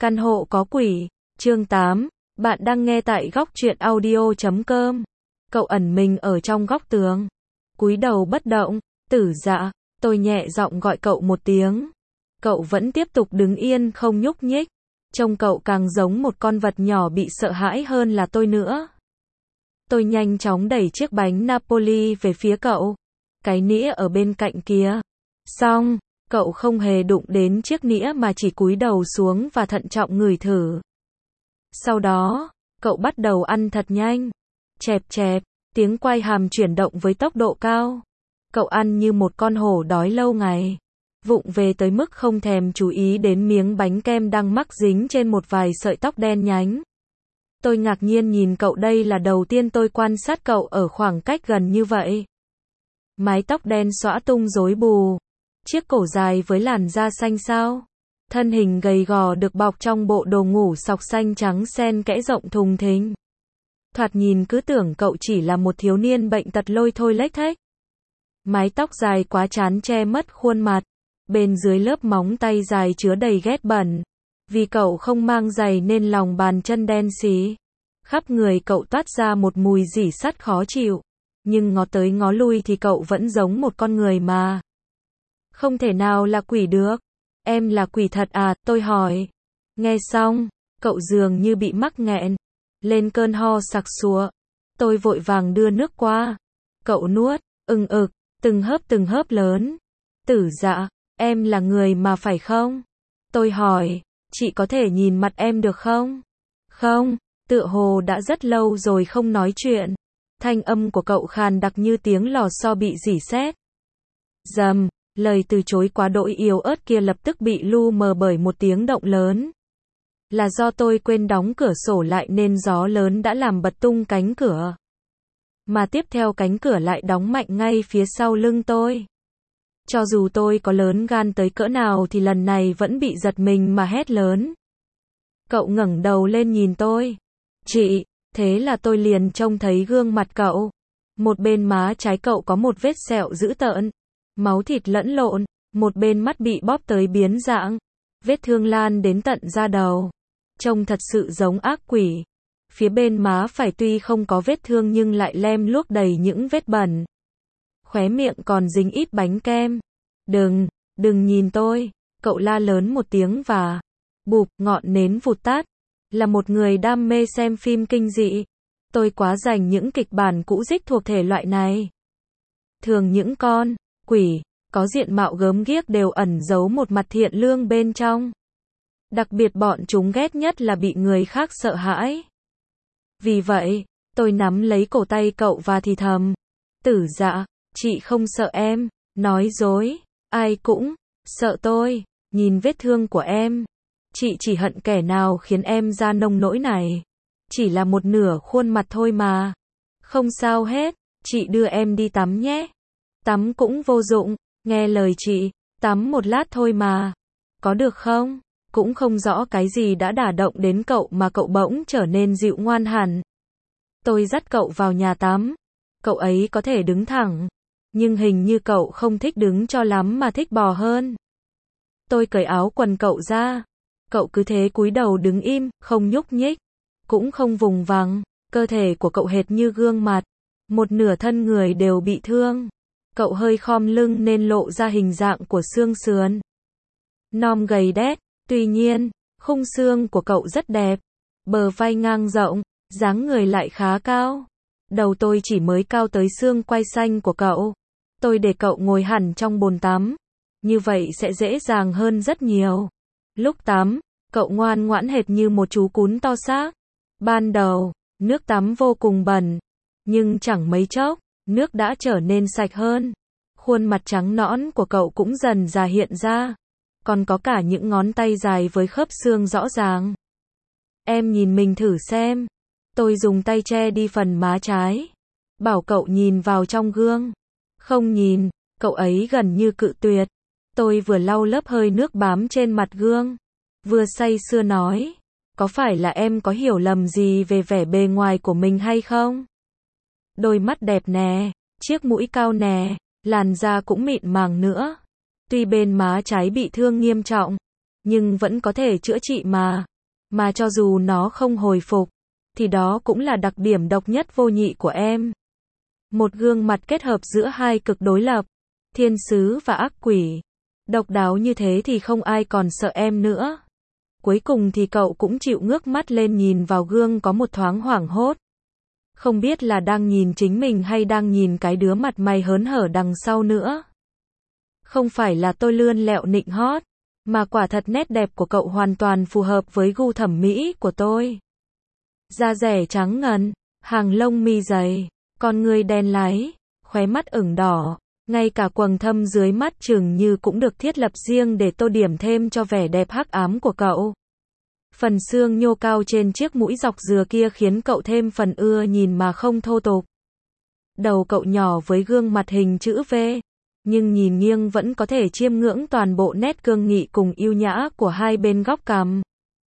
Căn hộ có quỷ, chương 8, bạn đang nghe tại góc truyện audio.com. Cậu ẩn mình ở trong góc tường, cúi đầu bất động. Tử Dạ, tôi nhẹ giọng gọi cậu một tiếng. Cậu vẫn tiếp tục đứng yên không nhúc nhích. Trông cậu càng giống một con vật nhỏ bị sợ hãi hơn là tôi nữa. Tôi nhanh chóng đẩy chiếc bánh Napoli về phía cậu. Cái nĩa ở bên cạnh kia. Xong, cậu không hề đụng đến chiếc nĩa mà chỉ cúi đầu xuống và thận trọng ngửi thử. Sau đó, cậu bắt đầu ăn thật nhanh. Chẹp chẹp, tiếng quai hàm chuyển động với tốc độ cao. Cậu ăn như một con hổ đói lâu ngày. Vụng về tới mức không thèm chú ý đến miếng bánh kem đang mắc dính trên một vài sợi tóc đen nhánh. Tôi ngạc nhiên nhìn cậu, đây là đầu tiên tôi quan sát cậu ở khoảng cách gần như vậy. Mái tóc đen xõa tung rối bù. Chiếc cổ dài với làn da xanh xao. Thân hình gầy gò được bọc trong bộ đồ ngủ sọc xanh trắng xen kẽ rộng thùng thình. Thoạt nhìn cứ tưởng cậu chỉ là một thiếu niên bệnh tật lôi thôi lếch thếch. Mái tóc dài quá chán che mất khuôn mặt. Bên dưới lớp móng tay dài chứa đầy ghét bẩn. Vì cậu không mang giày nên lòng bàn chân đen xí. Khắp người cậu toát ra một mùi rỉ sắt khó chịu. Nhưng ngó tới ngó lui thì cậu vẫn giống một con người mà. Không thể nào là quỷ được. Em là quỷ thật à, tôi hỏi. Nghe xong, cậu dường như bị mắc nghẹn. Lên cơn ho sặc sụa. Tôi vội vàng đưa nước qua. Cậu nuốt, ực, từng hớp lớn. Tử Dạ, em là người mà phải không? Tôi hỏi, chị có thể nhìn mặt em được không? Không, tựa hồ đã rất lâu rồi không nói chuyện. Thanh âm của cậu khàn đặc như tiếng lò xo bị rỉ sét. Dầm, lời từ chối quá đỗi yếu ớt kia lập tức bị lu mờ bởi một tiếng động lớn. Là do tôi quên đóng cửa sổ lại nên gió lớn đã làm bật tung cánh cửa. Mà tiếp theo cánh cửa lại đóng mạnh ngay phía sau lưng tôi. Cho dù tôi có lớn gan tới cỡ nào thì lần này vẫn bị giật mình mà hét lớn. Cậu ngẩng đầu lên nhìn tôi. Chị, thế là tôi liền trông thấy gương mặt cậu. Một bên má trái cậu có một vết sẹo dữ tợn. Máu thịt lẫn lộn, một bên mắt bị bóp tới biến dạng. Vết thương lan đến tận da đầu. Trông thật sự giống ác quỷ. Phía bên má phải tuy không có vết thương nhưng lại lem luốc đầy những vết bẩn. Khóe miệng còn dính ít bánh kem. Đừng nhìn tôi. Cậu la lớn một tiếng và bụp, ngọn nến vụt tắt. Là một người đam mê xem phim kinh dị. Tôi quá dành những kịch bản cũ rích thuộc thể loại này. Thường những con quỷ có diện mạo gớm ghiếc đều ẩn giấu một mặt thiện lương bên trong. Đặc biệt bọn chúng ghét nhất là bị người khác sợ hãi. Vì vậy, tôi nắm lấy cổ tay cậu và thì thầm. Tử Dạ, chị không sợ em. Nói dối, ai cũng sợ tôi. Nhìn vết thương của em. Chị chỉ hận kẻ nào khiến em ra nông nỗi này. Chỉ là một nửa khuôn mặt thôi mà. Không sao hết, chị đưa em đi tắm nhé. Tắm cũng vô dụng, nghe lời chị, tắm một lát thôi mà. Có được không? Cũng không rõ cái gì đã đả động đến cậu mà cậu bỗng trở nên dịu ngoan hẳn. Tôi dắt cậu vào nhà tắm. Cậu ấy có thể đứng thẳng. Nhưng hình như cậu không thích đứng cho lắm mà thích bò hơn. Tôi cởi áo quần cậu ra. Cậu cứ thế cúi đầu đứng im, không nhúc nhích. Cũng không vùng vằng. Cơ thể của cậu hệt như gương mặt. Một nửa thân người đều bị thương. Cậu hơi khom lưng nên lộ ra hình dạng của xương sườn. Non gầy đét. Tuy nhiên, khung xương của cậu rất đẹp. Bờ vai ngang rộng, dáng người lại khá cao. Đầu tôi chỉ mới cao tới xương quai xanh của cậu. Tôi để cậu ngồi hẳn trong bồn tắm. Như vậy sẽ dễ dàng hơn rất nhiều. Lúc tắm, cậu ngoan ngoãn hệt như một chú cún to xác. Ban đầu, nước tắm vô cùng bẩn. Nhưng chẳng mấy chốc, nước đã trở nên sạch hơn. Khuôn mặt trắng nõn của cậu cũng dần dà hiện ra. Còn có cả những ngón tay dài với khớp xương rõ ràng. Em nhìn mình thử xem. Tôi dùng tay che đi phần má trái. Bảo cậu nhìn vào trong gương. Không nhìn, cậu ấy gần như cự tuyệt. Tôi vừa lau lớp hơi nước bám trên mặt gương. Vừa say sưa nói. Có phải là em có hiểu lầm gì về vẻ bề ngoài của mình hay không? Đôi mắt đẹp nè, chiếc mũi cao nè, làn da cũng mịn màng nữa. Tuy bên má trái bị thương nghiêm trọng, nhưng vẫn có thể chữa trị mà. Mà cho dù nó không hồi phục, thì đó cũng là đặc điểm độc nhất vô nhị của em. Một gương mặt kết hợp giữa hai cực đối lập, thiên sứ và ác quỷ. Độc đáo như thế thì không ai còn sợ em nữa. Cuối cùng thì cậu cũng chịu ngước mắt lên nhìn vào gương có một thoáng hoảng hốt. Không biết là đang nhìn chính mình hay đang nhìn cái đứa mặt mày hớn hở đằng sau nữa. Không phải là tôi lươn lẹo nịnh hót, mà quả thật nét đẹp của cậu hoàn toàn phù hợp với gu thẩm mỹ của tôi. Da dẻ trắng ngần, hàng lông mi dày, con ngươi đen láy, khóe mắt ửng đỏ, ngay cả quầng thâm dưới mắt chừng như cũng được thiết lập riêng để tô điểm thêm cho vẻ đẹp hắc ám của cậu. Phần xương nhô cao trên chiếc mũi dọc dừa kia khiến cậu thêm phần ưa nhìn mà không thô tục. Đầu cậu nhỏ với gương mặt hình chữ V, nhưng nhìn nghiêng vẫn có thể chiêm ngưỡng toàn bộ nét cương nghị cùng yêu nhã của hai bên góc cằm.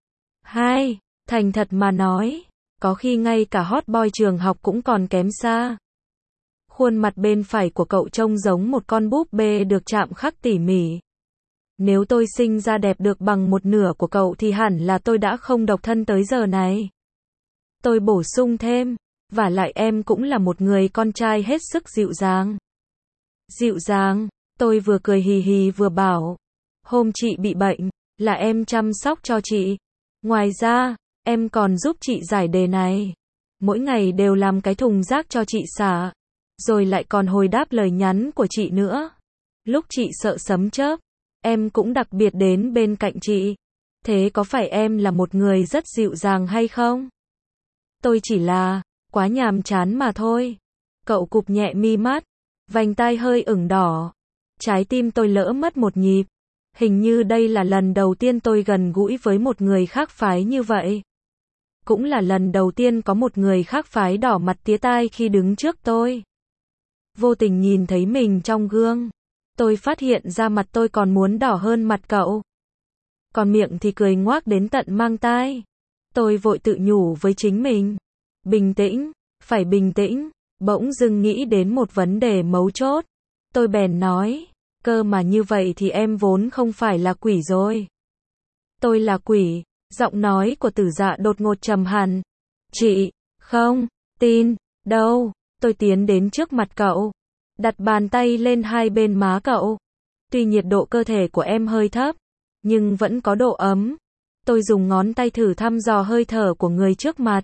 Thành thật mà nói, có khi ngay cả hot boy trường học cũng còn kém xa. Khuôn mặt bên phải của cậu trông giống một con búp bê được chạm khắc tỉ mỉ. Nếu tôi sinh ra đẹp được bằng một nửa của cậu thì hẳn là tôi đã không độc thân tới giờ này. Tôi bổ sung thêm, vả lại em cũng là một người con trai hết sức dịu dàng. Dịu dàng, tôi vừa cười hì hì vừa bảo, hôm chị bị bệnh, là em chăm sóc cho chị. Ngoài ra, em còn giúp chị giải đề này. Mỗi ngày đều làm cái thùng rác cho chị xả. Rồi lại còn hồi đáp lời nhắn của chị nữa. Lúc chị sợ sấm chớp, em cũng đặc biệt đến bên cạnh chị. Thế có phải em là một người rất dịu dàng hay không? Tôi chỉ là quá nhàm chán mà thôi. Cậu cụp nhẹ mi mắt, vành tai hơi ửng đỏ. Trái tim tôi lỡ mất một nhịp. Hình như đây là lần đầu tiên tôi gần gũi với một người khác phái như vậy. Cũng là lần đầu tiên có một người khác phái đỏ mặt tía tai khi đứng trước tôi. Vô tình nhìn thấy mình trong gương, tôi phát hiện ra mặt tôi còn muốn đỏ hơn mặt cậu. Còn miệng thì cười ngoác đến tận mang tai. Tôi vội tự nhủ với chính mình. Bình tĩnh, phải bình tĩnh. Bỗng dưng nghĩ đến một vấn đề mấu chốt. Tôi bèn nói, cơ mà như vậy thì em vốn không phải là quỷ rồi. Tôi là quỷ, giọng nói của Tử Dạ đột ngột trầm hẳn. Chị, không, tin, đâu. Tôi tiến đến trước mặt cậu, đặt bàn tay lên hai bên má cậu. Tuy nhiệt độ cơ thể của em hơi thấp, nhưng vẫn có độ ấm. Tôi dùng ngón tay thử thăm dò hơi thở của người trước mặt.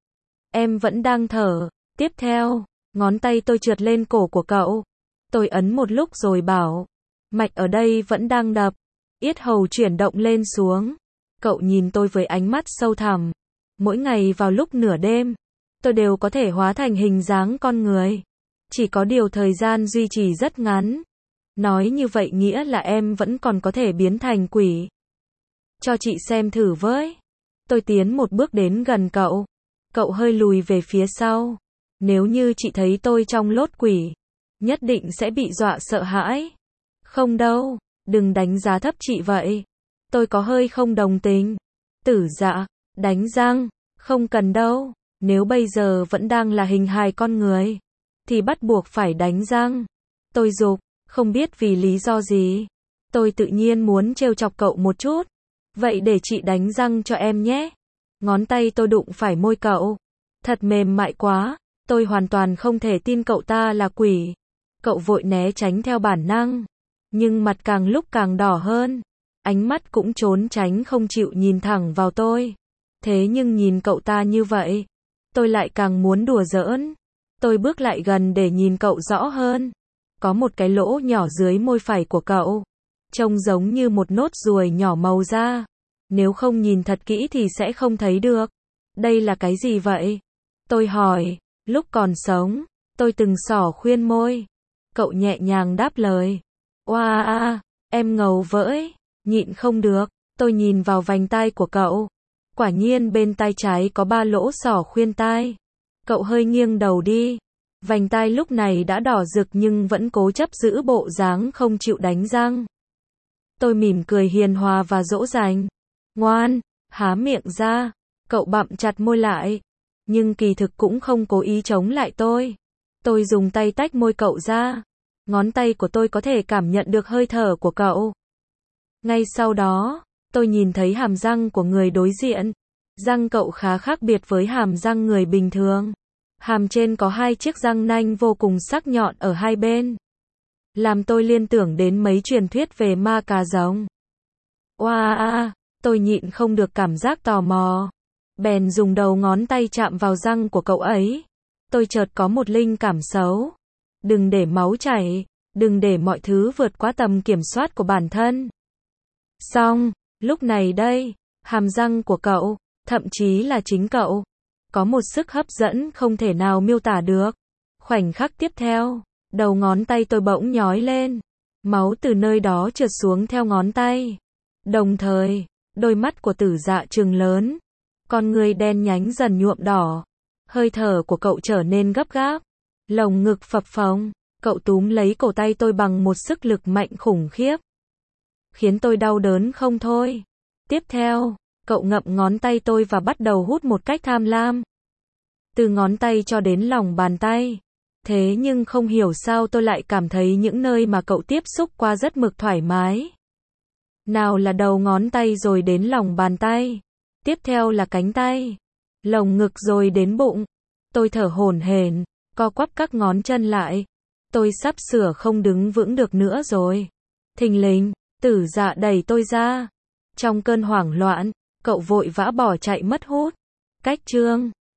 Em vẫn đang thở. Tiếp theo, ngón tay tôi trượt lên cổ của cậu. Tôi ấn một lúc rồi bảo, mạch ở đây vẫn đang đập. Yết hầu chuyển động lên xuống. Cậu nhìn tôi với ánh mắt sâu thẳm. Mỗi ngày vào lúc nửa đêm, tôi đều có thể hóa thành hình dáng con người. Chỉ có điều thời gian duy trì rất ngắn. Nói như vậy nghĩa là em vẫn còn có thể biến thành quỷ. Cho chị xem thử với. Tôi tiến một bước đến gần cậu. Cậu hơi lùi về phía sau. Nếu như chị thấy tôi trong lốt quỷ, nhất định sẽ bị dọa sợ hãi. Không đâu, đừng đánh giá thấp chị vậy. Tôi có hơi không đồng tình. Tử Dạ, đánh răng, không cần đâu. Nếu bây giờ vẫn đang là hình hài con người, thì bắt buộc phải đánh răng. Tôi giục, không biết vì lý do gì. Tôi tự nhiên muốn trêu chọc cậu một chút. Vậy để chị đánh răng cho em nhé. Ngón tay tôi đụng phải môi cậu. Thật mềm mại quá. Tôi hoàn toàn không thể tin cậu ta là quỷ. Cậu vội né tránh theo bản năng. Nhưng mặt càng lúc càng đỏ hơn. Ánh mắt cũng trốn tránh không chịu nhìn thẳng vào tôi. Thế nhưng nhìn cậu ta như vậy, tôi lại càng muốn đùa giỡn. Tôi bước lại gần để nhìn cậu rõ hơn. Có một cái lỗ nhỏ dưới môi phải của cậu. Trông giống như một nốt ruồi nhỏ màu da. Nếu không nhìn thật kỹ thì sẽ không thấy được. Đây là cái gì vậy? Tôi hỏi. Lúc còn sống, tôi từng xỏ khuyên môi. Cậu nhẹ nhàng đáp lời. Oa em ngầu vỡi. Nhịn không được. Tôi nhìn vào vành tai của cậu. Quả nhiên bên tai trái có 3 lỗ xỏ khuyên tai. Cậu hơi nghiêng đầu đi. Vành tai lúc này đã đỏ rực nhưng vẫn cố chấp giữ bộ dáng không chịu đánh răng. Tôi mỉm cười hiền hòa và dỗ dành. Ngoan, há miệng ra. Cậu bặm chặt môi lại. Nhưng kỳ thực cũng không cố ý chống lại tôi. Tôi dùng tay tách môi cậu ra. Ngón tay của tôi có thể cảm nhận được hơi thở của cậu. Ngay sau đó, tôi nhìn thấy hàm răng của người đối diện. Răng cậu khá khác biệt với hàm răng người bình thường. Hàm trên có 2 chiếc răng nanh vô cùng sắc nhọn ở hai bên. Làm tôi liên tưởng đến mấy truyền thuyết về ma cà rồng. Oa, tôi nhịn không được cảm giác tò mò. Bèn dùng đầu ngón tay chạm vào răng của cậu ấy. Tôi chợt có một linh cảm xấu. Đừng để máu chảy, đừng để mọi thứ vượt quá tầm kiểm soát của bản thân. Xong, lúc này đây, hàm răng của cậu, thậm chí là chính cậu, có một sức hấp dẫn không thể nào miêu tả được. Khoảnh khắc tiếp theo, đầu ngón tay tôi bỗng nhói lên. Máu từ nơi đó trượt xuống theo ngón tay. Đồng thời, đôi mắt của Tử Dạ trừng lớn. Con người đen nhánh dần nhuộm đỏ. Hơi thở của cậu trở nên gấp gáp. Lồng ngực phập phồng. Cậu túm lấy cổ tay tôi bằng một sức lực mạnh khủng khiếp. Khiến tôi đau đớn không thôi. Tiếp theo, cậu ngậm ngón tay tôi và bắt đầu hút một cách tham lam. Từ ngón tay cho đến lòng bàn tay. Thế nhưng không hiểu sao tôi lại cảm thấy những nơi mà cậu tiếp xúc qua rất mực thoải mái. Nào là đầu ngón tay rồi đến lòng bàn tay. Tiếp theo là cánh tay. Lồng ngực rồi đến bụng. Tôi thở hổn hển, co quắp các ngón chân lại. Tôi sắp sửa không đứng vững được nữa rồi. Thình lình, Tử Dạ đẩy tôi ra. Trong cơn hoảng loạn, cậu vội vã bỏ chạy mất hút. Cách chương